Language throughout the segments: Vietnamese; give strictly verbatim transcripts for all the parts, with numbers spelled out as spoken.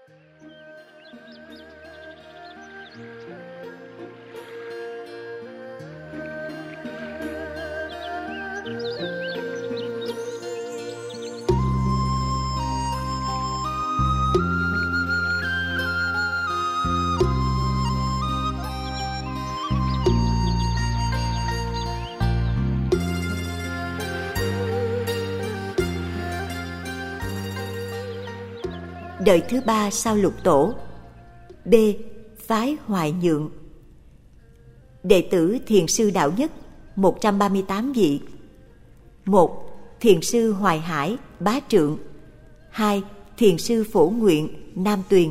Đời thứ ba sau Lục Tổ. B. Phái Hoài Nhượng. Đệ tử Thiền sư Đạo Nhất một trăm ba mươi tám vị. một. Thiền sư Hoài Hải, Bá Trượng. hai. Thiền sư Phổ Nguyện, Nam Tuyền.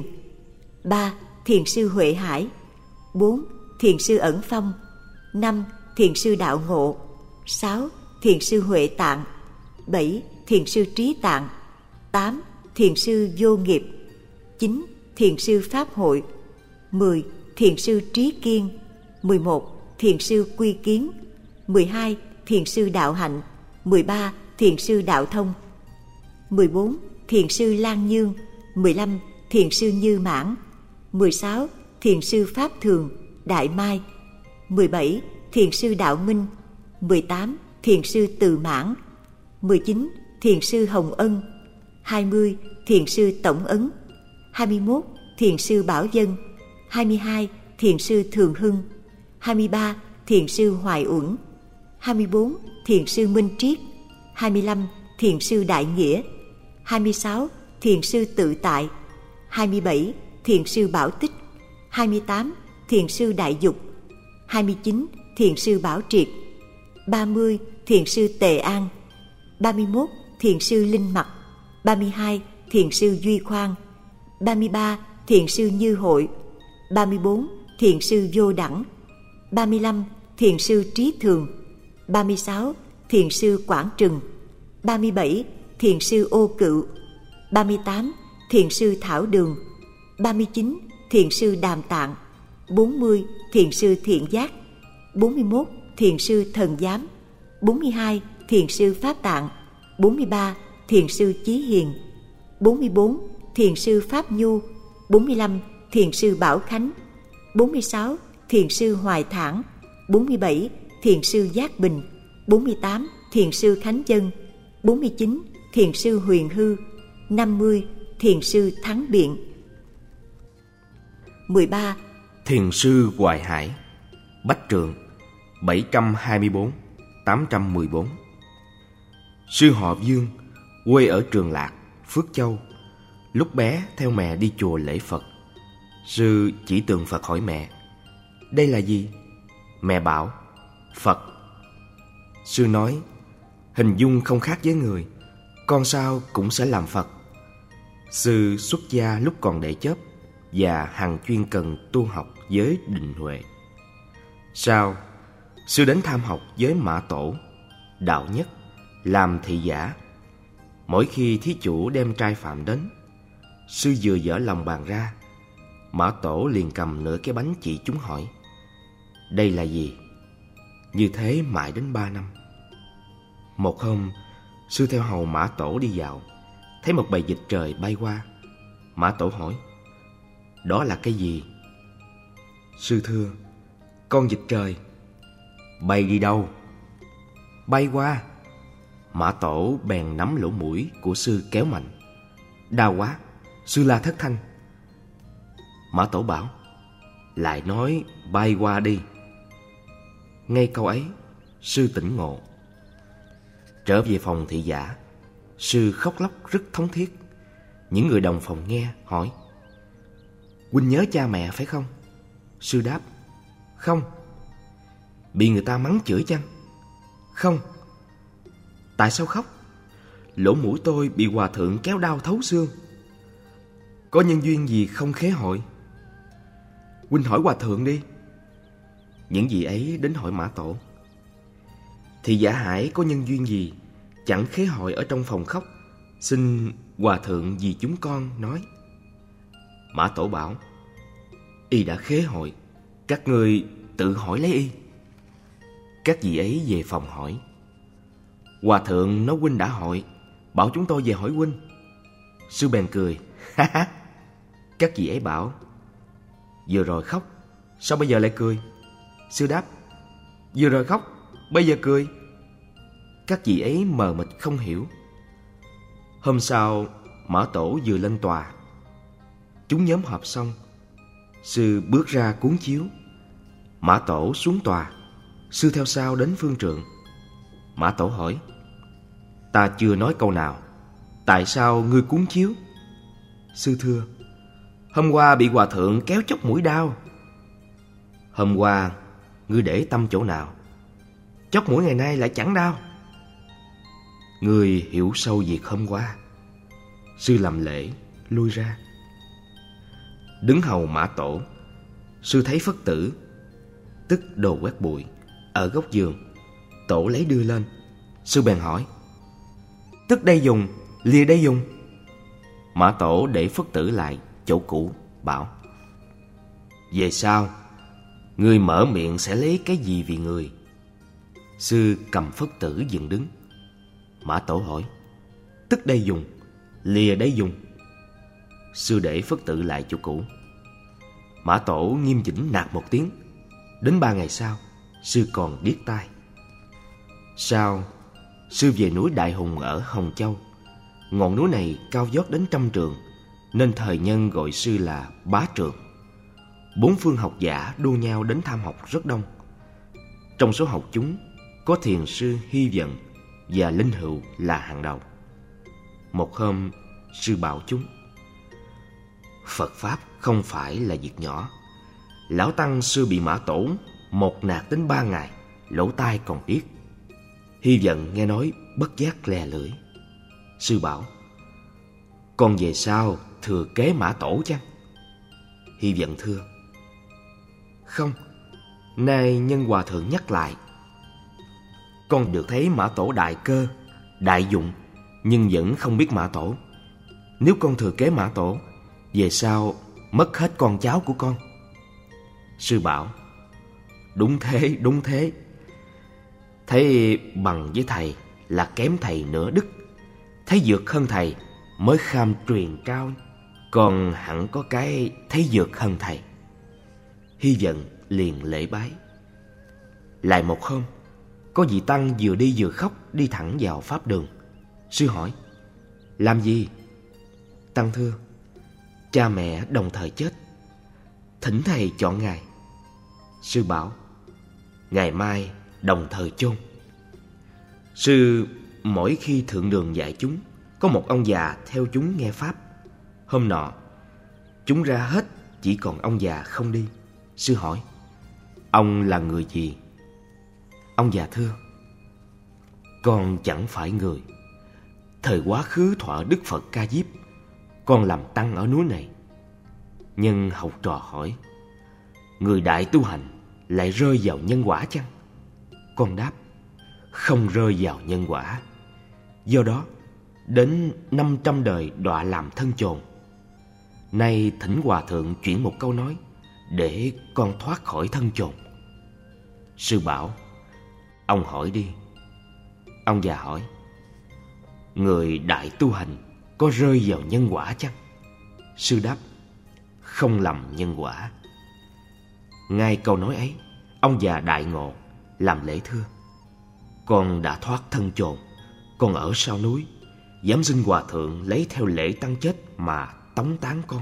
ba. Thiền sư Huệ Hải. bốn. Thiền sư Ẩn Phong. năm. Thiền sư Đạo Ngộ. sáu. Thiền sư Huệ Tạng. bảy. Thiền sư Trí Tạng. tám. Thiền sư Vô Nghiệp. chín. Thiền sư Pháp Hội. mười. Thiền sư Trí Kiên. mười một. Thiền sư Quy Kiến. mười hai. Thiền sư Đạo Hạnh. mười ba. Thiền sư Đạo Thông. mười bốn. Thiền sư Lan Nhương. mười lăm. Thiền sư Như Mãn. mười sáu. Thiền sư Pháp Thường, Đại Mai. mười bảy. Thiền sư Đạo Minh. mười tám. Thiền sư Từ Mãn. mười chín. Thiền sư Hồng Ân. hai mươi. Thiền sư Tổng Ấn. hai mươi mốt. Thiền sư Bảo Dân. hai mươi hai. Thiền sư Thường Hưng. hai mươi ba. Thiền sư Hoài Uẩn. hai mươi bốn. Thiền sư Minh Triết. hai mươi lăm. Thiền sư Đại Nghĩa. hai mươi sáu. Thiền sư Tự Tại. hai mươi bảy. Thiền sư Bảo Tích. hai mươi tám. Thiền sư Đại Dục. hai mươi chín. Thiền sư Bảo Triệt. ba mươi. Thiền sư Tề An. ba mươi mốt. Thiền sư Linh Mặc. ba mươi hai. Thiền sư Duy Khoan. ba mươi ba. Thiền sư Như Hội. ba mươi bốn. Thiền sư Vô Đẳng. ba mươi lăm. Thiền sư Trí Thường. ba mươi sáu. Thiền sư Quảng Trừng. ba mươi bảy. Thiền sư Ô Cựu. ba mươi tám. Thiền sư Thảo Đường. ba mươi chín. Thiền sư Đàm Tạng. bốn mươi. Thiền sư Thiện Giác. bốn mươi mốt. Thiền sư Thần Giám. bốn mươi hai. Thiền sư Pháp Tạng. bốn mươi ba. Thiền sư Chí Hiền. bốn mươi bốn. Thiền sư Pháp Nhu. bốn mươi lăm. Thiền sư Bảo Khánh. bốn mươi sáu. Thiền sư Hoài Thản. bốn mươi bảy. Thiền sư Giác Bình. bốn mươi tám. Thiền sư Khánh Chân. bốn mươi chín. Thiền sư Huyền Hư. năm mươi. Thiền sư Thắng Biện. mười ba. Thiền sư Hoài Hải, Bách Trượng, bảy trăm hai mươi bốn đến tám trăm mười bốn. Sư họ Dương, quê ở Trường Lạc, Phước Châu. Lúc bé theo mẹ đi chùa lễ Phật. Sư chỉ tượng Phật hỏi mẹ: đây là gì? Mẹ bảo: Phật. Sư nói: hình dung không khác với người, con sao cũng sẽ làm Phật. Sư xuất gia lúc còn đệ chớp và hằng chuyên cần tu học với Định Huệ. Sau, sư đến tham học với Mã Tổ, Đạo Nhất, làm thị giả. Mỗi khi thí chủ đem trai phạm đến, sư vừa dở lòng bàn ra, Mã Tổ liền cầm nửa cái bánh chỉ chúng hỏi: đây là gì? Như thế mãi đến ba năm. Một hôm, sư theo hầu Mã Tổ đi dạo, thấy một bầy vịt trời bay qua. Mã Tổ hỏi: đó là cái gì? Sư thưa: con vịt trời. Bay đi đâu? Bay qua. Mã Tổ bèn nắm lỗ mũi của sư kéo mạnh. Đau quá, sư la thất thanh. Mã Tổ bảo: lại nói bay qua đi. Ngay câu ấy, sư tỉnh ngộ. Trở về phòng thị giả, sư khóc lóc rất thống thiết. Những người đồng phòng nghe hỏi: huynh nhớ cha mẹ phải không? Sư đáp: không. Bị người ta mắng chửi chăng? Không. Tại sao khóc? Lỗ mũi tôi bị hòa thượng kéo đau thấu xương. Có nhân duyên gì không khế hội? Huynh hỏi hòa thượng đi. Những gì ấy đến hỏi Mã Tổ. Thì giả Hải có nhân duyên gì chẳng khế hội ở trong phòng khóc, xin hòa thượng vì chúng con nói. Mã Tổ bảo: y đã khế hội, các ngươi tự hỏi lấy y. Các vị ấy về phòng hỏi. Hòa thượng nói huynh đã hội, bảo chúng tôi về hỏi huynh. Sư bèn cười: ha ha, Các vị ấy bảo: vừa rồi khóc, sao bây giờ lại cười? Sư đáp: vừa rồi khóc, bây giờ cười. Các vị ấy mờ mịt không hiểu. Hôm sau, Mã Tổ vừa lên tòa. Chúng nhóm họp xong, sư bước ra cuốn chiếu. Mã Tổ xuống tòa, sư theo sau đến phương trượng. Mã Tổ hỏi: ta chưa nói câu nào, tại sao ngươi cuốn chiếu? Sư thưa: hôm qua bị hòa thượng kéo chốc mũi đau. Hôm qua ngươi để tâm chỗ nào? Chốc mũi ngày nay lại chẳng đau. Ngươi hiểu sâu việc hôm qua. Sư làm lễ lui ra. Đứng hầu Mã Tổ, sư thấy Phất Tử, tức đồ quét bụi, ở góc giường. Tổ lấy đưa lên. Sư bèn hỏi: tức đây dùng, lìa đây dùng. Mã Tổ để Phất Tử lại chỗ cũ, bảo: về sau ngươi mở miệng sẽ lấy cái gì vì người? Sư cầm Phất Tử dựng đứng. Mã Tổ hỏi: tức đây dùng, lìa đây dùng. Sư để Phất Tử lại chỗ cũ. Mã Tổ nghiêm chỉnh nạt một tiếng. Đến ba ngày sau, sư còn điếc tai. Sau, sư về núi Đại Hùng ở Hồng Châu. Ngọn núi này cao vót đến trăm trượng, nên thời nhân gọi sư là Bá Trượng. Bốn phương học giả đua nhau đến tham học rất đông. Trong số học chúng có thiền sư Hy Vận và Linh Hữu là hàng đầu. Một hôm, sư bảo chúng: Phật Pháp không phải là việc nhỏ. Lão Tăng sư bị Mã Tổ một nạt đến ba ngày, lỗ tai còn điếc. Hy Vận nghe nói bất giác lè lưỡi. Sư bảo: con về sau thừa kế Mã Tổ chăng? Hy Vận thưa: không, nay nhân hòa thượng nhắc lại. Con được thấy Mã Tổ đại cơ, đại dụng, nhưng vẫn không biết Mã Tổ. Nếu con thừa kế Mã Tổ, về sau mất hết con cháu của con. Sư bảo: đúng thế, đúng thế. Thấy bằng với thầy là kém thầy nửa đức, thấy vượt hơn thầy mới kham truyền cao. Còn hẳn có cái thấy vượt hơn thầy. Hy Vận liền lễ bái. Lại một hôm, có vị tăng vừa đi vừa khóc đi thẳng vào pháp đường. Sư hỏi: làm gì? Tăng thưa: cha mẹ đồng thời chết, thỉnh thầy chọn ngày. Sư bảo: ngày mai đồng thời chôn. Sư mỗi khi thượng đường dạy chúng, có một ông già theo chúng nghe pháp. Hôm nọ chúng ra hết, chỉ còn ông già không đi. Sư hỏi: ông là người gì? Ông già thưa: con chẳng phải người. Thời quá khứ thọ Đức Phật Ca Diếp, con làm tăng ở núi này. Nhưng học trò hỏi: người đại tu hành lại rơi vào nhân quả chăng? Con đáp: không rơi vào nhân quả. Do đó đến năm trăm đời đọa làm thân chồn. Nay thỉnh hòa thượng chuyển một câu nói để con thoát khỏi thân chồn. Sư bảo: ông hỏi đi. Ông già hỏi: người đại tu hành có rơi vào nhân quả chăng? Sư đáp: không lầm nhân quả. Ngay câu nói ấy, ông già đại ngộ, làm lễ thưa: con đã thoát thân chồn, con ở sau núi, dám xin hòa thượng lấy theo lễ tăng chết mà tống táng con.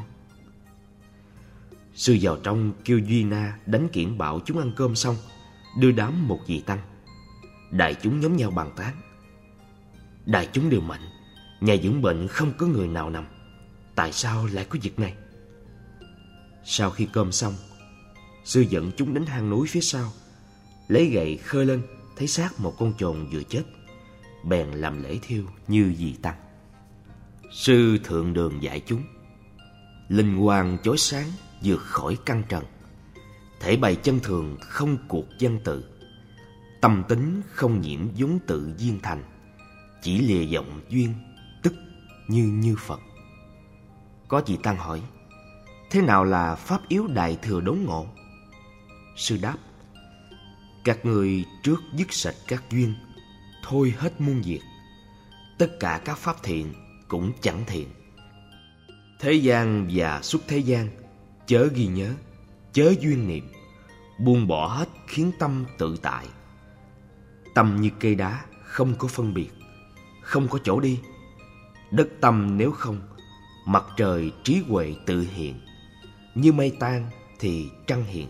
Sư vào trong kêu Duy Na đánh kiển bảo chúng ăn cơm xong, đưa đám một vị tăng. Đại chúng nhóm nhau bàn tán. Đại chúng đều mạnh, nhà dưỡng bệnh không có người nào nằm, tại sao lại có việc này? Sau khi cơm xong, sư dẫn chúng đến hang núi phía sau, lấy gậy khơi lên, thấy xác một con chồn vừa chết, bèn làm lễ thiêu như vị tăng. Sư thượng đường dạy chúng: linh quang chói sáng vượt khỏi căn trần, thể bày chân thường không cuộc văn tự, tâm tính không nhiễm vốn tự duyên thành, chỉ lìa vọng duyên tức như như Phật. Có vị tăng hỏi: thế nào là pháp yếu đại thừa đốn ngộ? Sư đáp: các người trước dứt sạch các duyên, thôi hết muôn việc. Tất cả các pháp thiện cũng chẳng thiện. Thế gian và xuất thế gian, chớ ghi nhớ, chớ duyên niệm, buông bỏ hết khiến tâm tự tại. Tâm như cây đá, không có phân biệt, không có chỗ đi. Đất tâm nếu không, mặt trời trí huệ tự hiện. Như mây tan thì trăng hiện.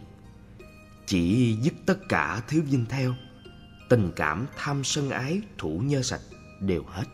Chỉ dứt tất cả thứ vinh theo, tình cảm tham sân ái thủ nhơ sạch đều hết.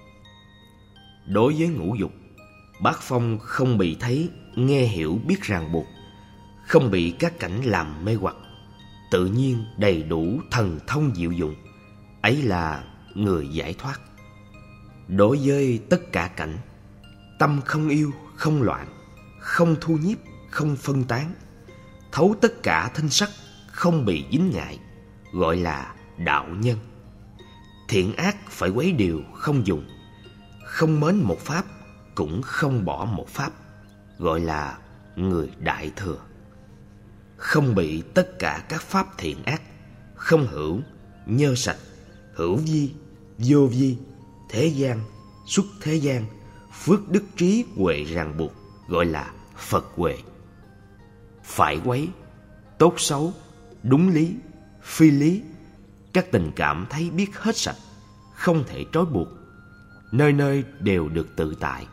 Đối với ngũ dục, bát phong không bị thấy, nghe hiểu biết ràng buộc, không bị các cảnh làm mê hoặc, tự nhiên đầy đủ thần thông diệu dụng, ấy là người giải thoát. Đối với tất cả cảnh, tâm không yêu, không loạn, không thu nhiếp, không phân tán, thấu tất cả thanh sắc, không bị dính ngại, gọi là đạo nhân. Thiện ác phải quấy điều không dùng, không mến một pháp, cũng không bỏ một pháp, gọi là người đại thừa. Không bị tất cả các pháp thiện ác, không hữu, nhơ sạch, hữu vi, vô vi, thế gian, xuất thế gian, phước đức trí huệ ràng buộc, gọi là Phật huệ. Phải quấy, tốt xấu, đúng lý, phi lý, các tình cảm thấy biết hết sạch, không thể trói buộc, nơi nơi đều được tự tại,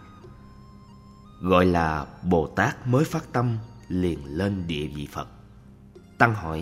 gọi là Bồ Tát mới phát tâm liền lên địa vị Phật. Tăng hỏi: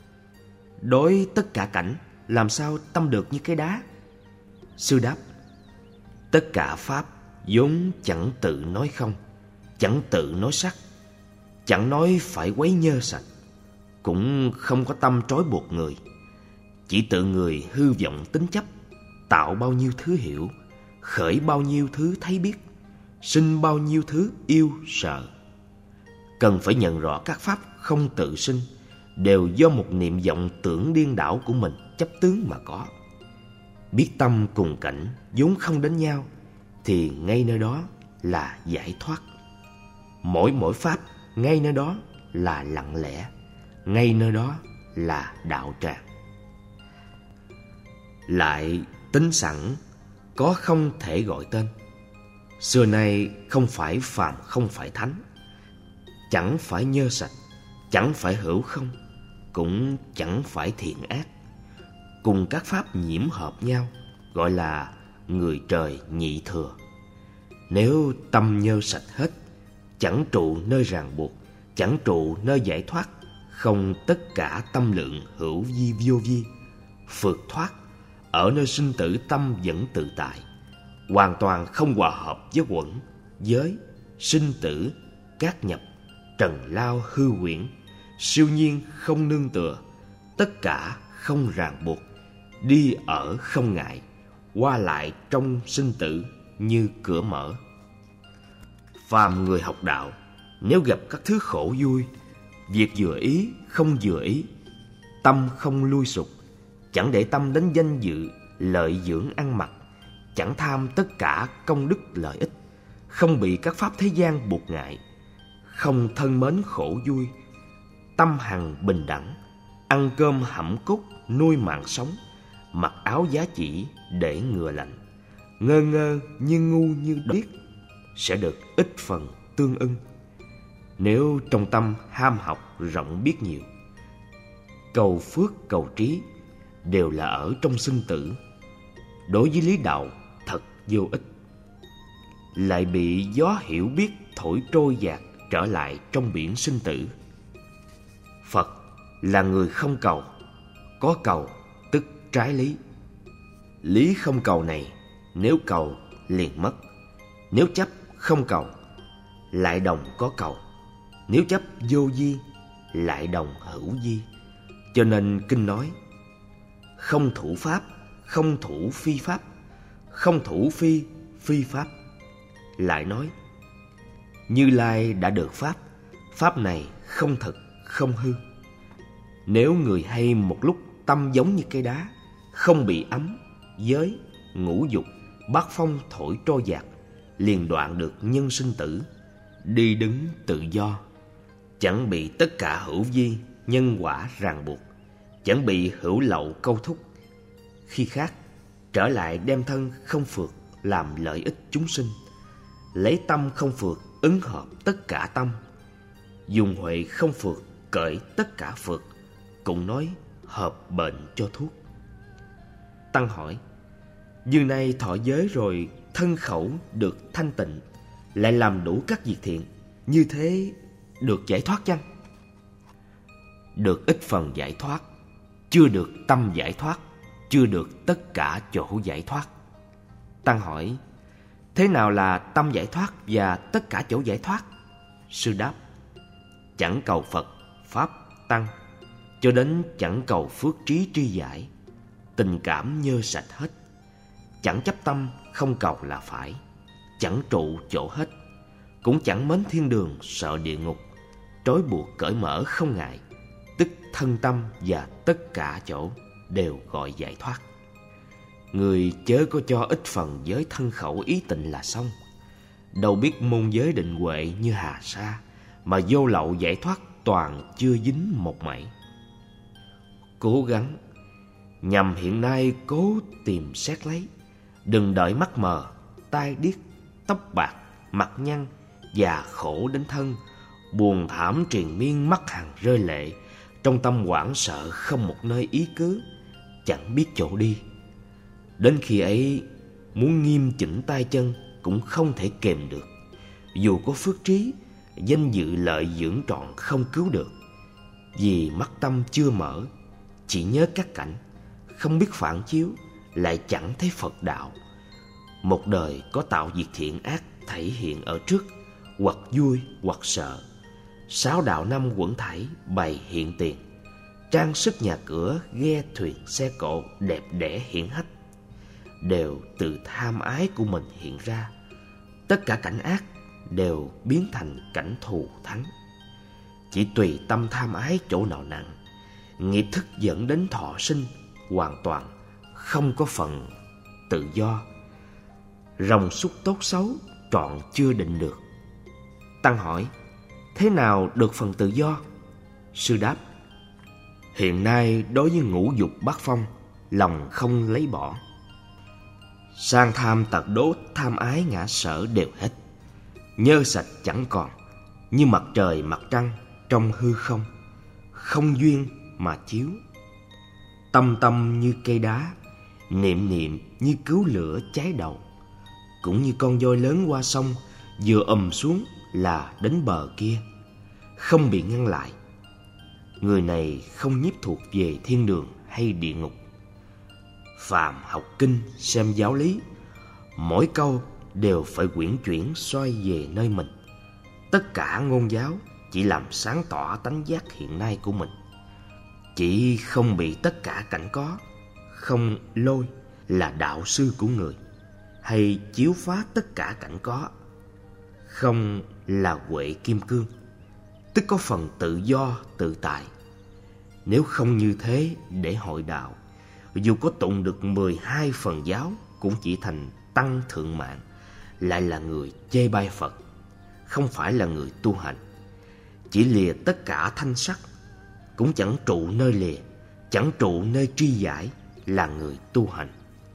đối tất cả cảnh, làm sao tâm được như cái đá? Sư đáp: tất cả pháp vốn chẳng tự nói không, chẳng tự nói sắc, chẳng nói phải quấy nhơ sạch, cũng không có tâm trói buộc người. Chỉ tự người hư vọng tính chấp, tạo bao nhiêu thứ hiểu, khởi bao nhiêu thứ thấy biết, sinh bao nhiêu thứ yêu sợ. Cần phải nhận rõ các pháp không tự sinh, đều do một niệm vọng tưởng điên đảo của mình chấp tướng mà có. Biết tâm cùng cảnh vốn không đến nhau, thì ngay nơi đó là giải thoát. Mỗi mỗi pháp ngay nơi đó là lặng lẽ, ngay nơi đó là đạo tràng. Lại tính sẵn, có không thể gọi tên. Xưa nay không phải phàm không phải thánh, chẳng phải nhơ sạch, chẳng phải hữu không, cũng chẳng phải thiện ác, cùng các pháp nhiễm hợp nhau, gọi là người trời nhị thừa. Nếu tâm nhơ sạch hết, chẳng trụ nơi ràng buộc, chẳng trụ nơi giải thoát, không tất cả tâm lượng hữu vi vô vi, phượt thoát, ở nơi sinh tử tâm vẫn tự tại, hoàn toàn không hòa hợp với quẩn, giới, sinh tử, cát nhập, trần lao hư huyễn, siêu nhiên không nương tựa, tất cả không ràng buộc, đi ở không ngại, qua lại trong sinh tử như cửa mở. Phàm người học đạo, nếu gặp các thứ khổ vui, việc vừa ý không vừa ý, tâm không lui sụp, chẳng để tâm đến danh dự, lợi dưỡng ăn mặc, chẳng tham tất cả công đức lợi ích, không bị các pháp thế gian buộc ngại, không thân mến khổ vui, tâm hằng bình đẳng, ăn cơm hẩm cốt nuôi mạng sống, mặc áo giá chỉ để ngừa lạnh, ngơ ngơ như ngu như điếc, sẽ được ít phần tương ưng. Nếu trong tâm ham học rộng biết nhiều, cầu phước cầu trí đều là ở trong sinh tử, đối với lý đạo thật vô ích. Lại bị gió hiểu biết thổi trôi dạt trở lại trong biển sinh tử. Phật là người không cầu, có cầu tức trái lý. Lý không cầu này, nếu cầu liền mất, nếu chấp không cầu lại đồng có cầu, nếu chấp vô vi lại đồng hữu vi. Cho nên kinh nói: không thủ pháp, không thủ phi pháp, không thủ phi, phi pháp. Lại nói: Như Lai đã được pháp, pháp này không thực, không hư. Nếu người hay một lúc tâm giống như cây đá, không bị ấm, giới, ngũ dục, bát phong thổi trôi dạt, liền đoạn được nhân sinh tử, đi đứng tự do, chẳng bị tất cả hữu vi, nhân quả ràng buộc, chẳng bị hữu lậu câu thúc. Khi khác, trở lại đem thân không phượt làm lợi ích chúng sinh, lấy tâm không phượt ứng hợp tất cả tâm. Dùng huệ không phược, cởi tất cả phược, cũng nói hợp bệnh cho thuốc. Tăng hỏi: như nay thọ giới rồi, thân khẩu được thanh tịnh, lại làm đủ các việc thiện, như thế được giải thoát chăng? Được ít phần giải thoát, chưa được tâm giải thoát, chưa được tất cả chỗ giải thoát. Tăng hỏi: thế nào là tâm giải thoát và tất cả chỗ giải thoát? Sư đáp: chẳng cầu Phật, Pháp, Tăng, cho đến chẳng cầu phước trí tri giải, tình cảm nhơ sạch hết. Chẳng chấp tâm không cầu là phải, chẳng trụ chỗ hết, cũng chẳng mến thiên đường sợ địa ngục, trói buộc cởi mở không ngại, tức thân tâm và tất cả chỗ đều gọi giải thoát. Người chớ có cho ít phần giới thân khẩu ý tịnh là xong, đâu biết môn giới định huệ như hà sa, mà vô lậu giải thoát toàn chưa dính một mảy. Cố gắng, nhằm hiện nay cố tìm xét lấy, đừng đợi mắt mờ, tai điếc, tóc bạc, mặt nhăn, già khổ đến thân, buồn thảm triền miên mắt hằng rơi lệ, trong tâm hoảng sợ không một nơi ý cứ, chẳng biết chỗ đi. Đến khi ấy, muốn nghiêm chỉnh tay chân cũng không thể kềm được. Dù có phước trí, danh dự lợi dưỡng trọn không cứu được. Vì mắt tâm chưa mở, chỉ nhớ các cảnh, không biết phản chiếu, lại chẳng thấy Phật đạo. Một đời có tạo việc thiện ác thể hiện ở trước, hoặc vui hoặc sợ. Sáu đạo năm quẩn thảy bày hiện tiền, trang sức nhà cửa, ghe thuyền xe cộ đẹp đẽ hiển hách, đều từ tham ái của mình hiện ra. Tất cả cảnh ác đều biến thành cảnh thù thắng. Chỉ tùy tâm tham ái chỗ nào nặng, nghiệp thức dẫn đến thọ sinh, hoàn toàn không có phần tự do. Rồng xúc tốt xấu trọn chưa định được. Tăng hỏi: thế nào được phần tự do? Sư đáp: hiện nay đối với ngũ dục bát phong, lòng không lấy bỏ. Sang tham tật đố, tham ái ngã sở đều hết, nhơ sạch chẳng còn, như mặt trời mặt trăng trong hư không, không duyên mà chiếu. Tâm tâm như cây đá, niệm niệm như cứu lửa cháy đầu, cũng như con voi lớn qua sông, vừa ầm xuống là đến bờ kia, không bị ngăn lại. Người này không nhiếp thuộc về thiên đường hay địa ngục. Phàm học kinh xem giáo lý, mỗi câu đều phải quyển chuyển xoay về nơi mình. Tất cả ngôn giáo chỉ làm sáng tỏ tánh giác hiện nay của mình. Chỉ không bị tất cả cảnh có, không lôi là đạo sư của người, hay chiếu phá tất cả cảnh có, không là huệ kim cương, tức có phần tự do tự tại. Nếu không như thế để hội đạo, dù có tụng được mười hai phần giáo cũng chỉ thành tăng thượng mạng, lại là người chê bai Phật, không phải là người tu hành. Chỉ lìa tất cả thanh sắc, cũng chẳng trụ nơi lìa, chẳng trụ nơi tri giải, là người tu hành.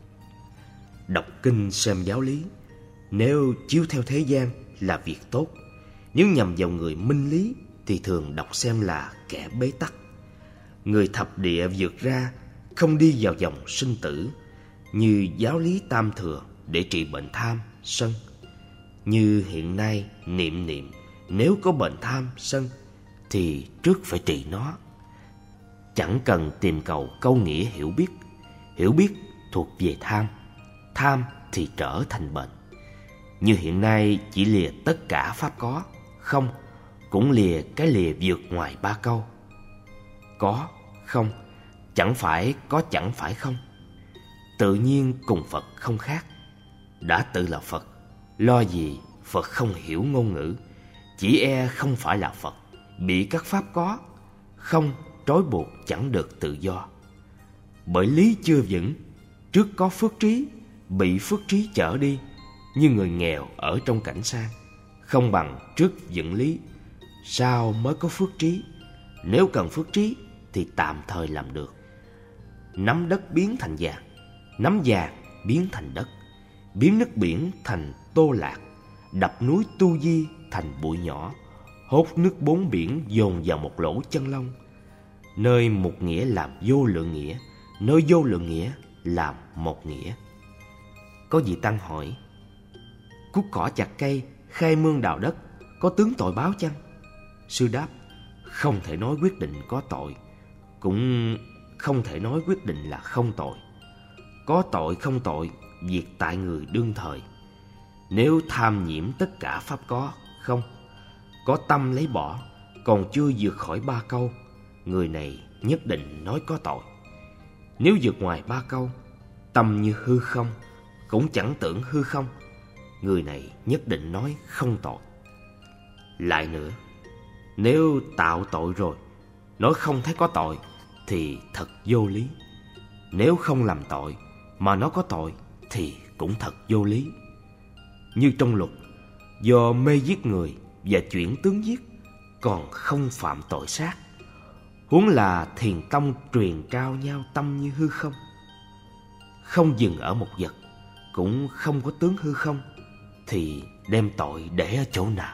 Đọc kinh xem giáo lý, nếu chiếu theo thế gian là việc tốt, nếu nhằm vào người minh lý thì thường đọc xem là kẻ bế tắc. Người thập địa vượt ra, không đi vào dòng sinh tử, như giáo lý tam thừa để trị bệnh tham, sân. Như hiện nay niệm niệm, nếu có bệnh tham, sân thì trước phải trị nó. Chẳng cần tìm cầu câu nghĩa hiểu biết. Hiểu biết thuộc về tham, tham thì trở thành bệnh. Như hiện nay chỉ lìa tất cả pháp có, không, cũng lìa cái lìa vượt ngoài ba câu. Có, không, chẳng phải có chẳng phải không. Tự nhiên cùng Phật không khác. Đã tự là Phật, lo gì Phật không hiểu ngôn ngữ. Chỉ e không phải là Phật, bị các pháp có, không trói buộc chẳng được tự do. Bởi lý chưa vững, trước có phước trí, bị phước trí chở đi, như người nghèo ở trong cảnh sang. Không bằng trước vững lý, sau mới có phước trí. Nếu cần phước trí thì tạm thời làm được. Nắm đất biến thành vàng, nắm vàng biến thành đất, biến nước biển thành tô lạc, đập núi tu di thành bụi nhỏ, hốt nước bốn biển dồn vào một lỗ chân lông. Nơi một nghĩa làm vô lượng nghĩa, nơi vô lượng nghĩa làm một nghĩa. Có vị tăng hỏi: cuốc cỏ chặt cây, khai mương đào đất, có tướng tội báo chăng? Sư đáp: không thể nói quyết định có tội, cũng không thể nói quyết định là không tội. Có tội không tội, việc tại người đương thời. Nếu tham nhiễm tất cả pháp có, không, có tâm lấy bỏ, còn chưa vượt khỏi ba câu, người này nhất định nói có tội. Nếu vượt ngoài ba câu, tâm như hư không, cũng chẳng tưởng hư không, người này nhất định nói không tội. Lại nữa, nếu tạo tội rồi, nói không thấy có tội, thì thật vô lý. Nếu không làm tội, mà nó có tội, thì cũng thật vô lý. Như trong luật, do mê giết người và chuyển tướng giết, còn không phạm tội sát. Huống là thiền tông truyền trao nhau tâm như hư không. Không dừng ở một vật, cũng không có tướng hư không, thì đem tội để ở chỗ nào?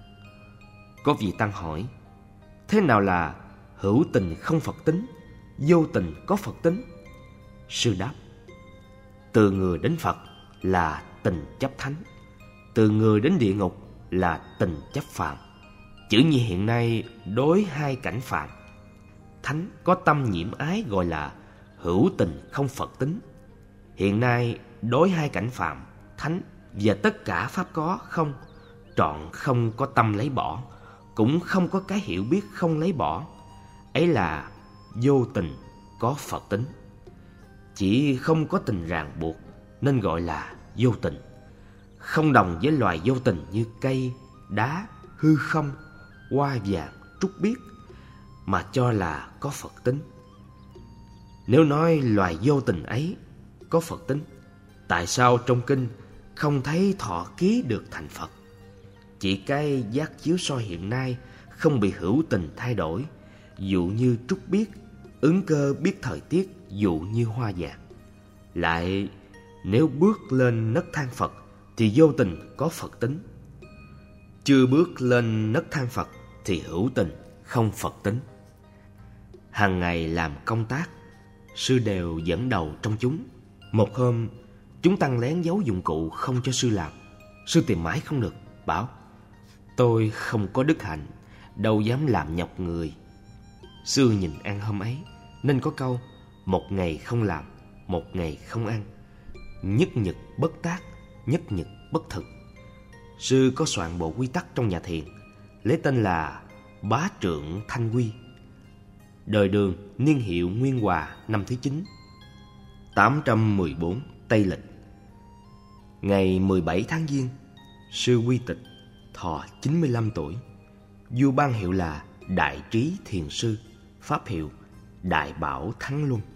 Có vị tăng hỏi: thế nào là hữu tình không Phật tính, vô tình có Phật tính? Sư đáp: từ người đến Phật là tình chấp thánh, từ người đến địa ngục là tình chấp phàm. Chữ như hiện nay đối hai cảnh phàm, thánh có tâm nhiễm ái gọi là hữu tình không Phật tính. Hiện nay đối hai cảnh phàm, thánh và tất cả pháp có, không, trọn không có tâm lấy bỏ, cũng không có cái hiểu biết không lấy bỏ. Ấy là vô tình có Phật tính. Chỉ không có tình ràng buộc nên gọi là vô tình. Không đồng với loài vô tình như cây, đá, hư không, hoa vàng, trúc biếc, mà cho là có Phật tính. Nếu nói loài vô tình ấy có Phật tính, tại sao trong kinh không thấy thọ ký được thành Phật? Chỉ cái giác chiếu soi hiện nay không bị hữu tình thay đổi, dụ như trúc biếc, ứng cơ biết thời tiết, dụ như hoa vàng. Lại nếu bước lên nấc thang Phật thì vô tình có Phật tính. Chưa bước lên nấc thang Phật thì hữu tình không Phật tính. Hàng ngày làm công tác, sư đều dẫn đầu trong chúng. Một hôm, chúng tăng lén giấu dụng cụ không cho sư làm. Sư tìm mãi không được, bảo: tôi không có đức hạnh, đâu dám làm nhọc người. Sư nhìn ăn hôm ấy nên có câu: một ngày không làm, một ngày không ăn. Nhất nhật bất tác, nhất nhật bất thực. Sư có soạn bộ quy tắc trong nhà thiền, lấy tên là Bá Trượng Thanh Quy. Đời Đường, niên hiệu Nguyên Hòa, năm thứ chín, tám trăm mười bốn Tây Lịch. Ngày mười bảy tháng Giêng, sư quy tịch, thọ chín mươi lăm tuổi. Vua ban hiệu là Đại Trí Thiền Sư, pháp hiệu Đại Bảo Thắng Luân.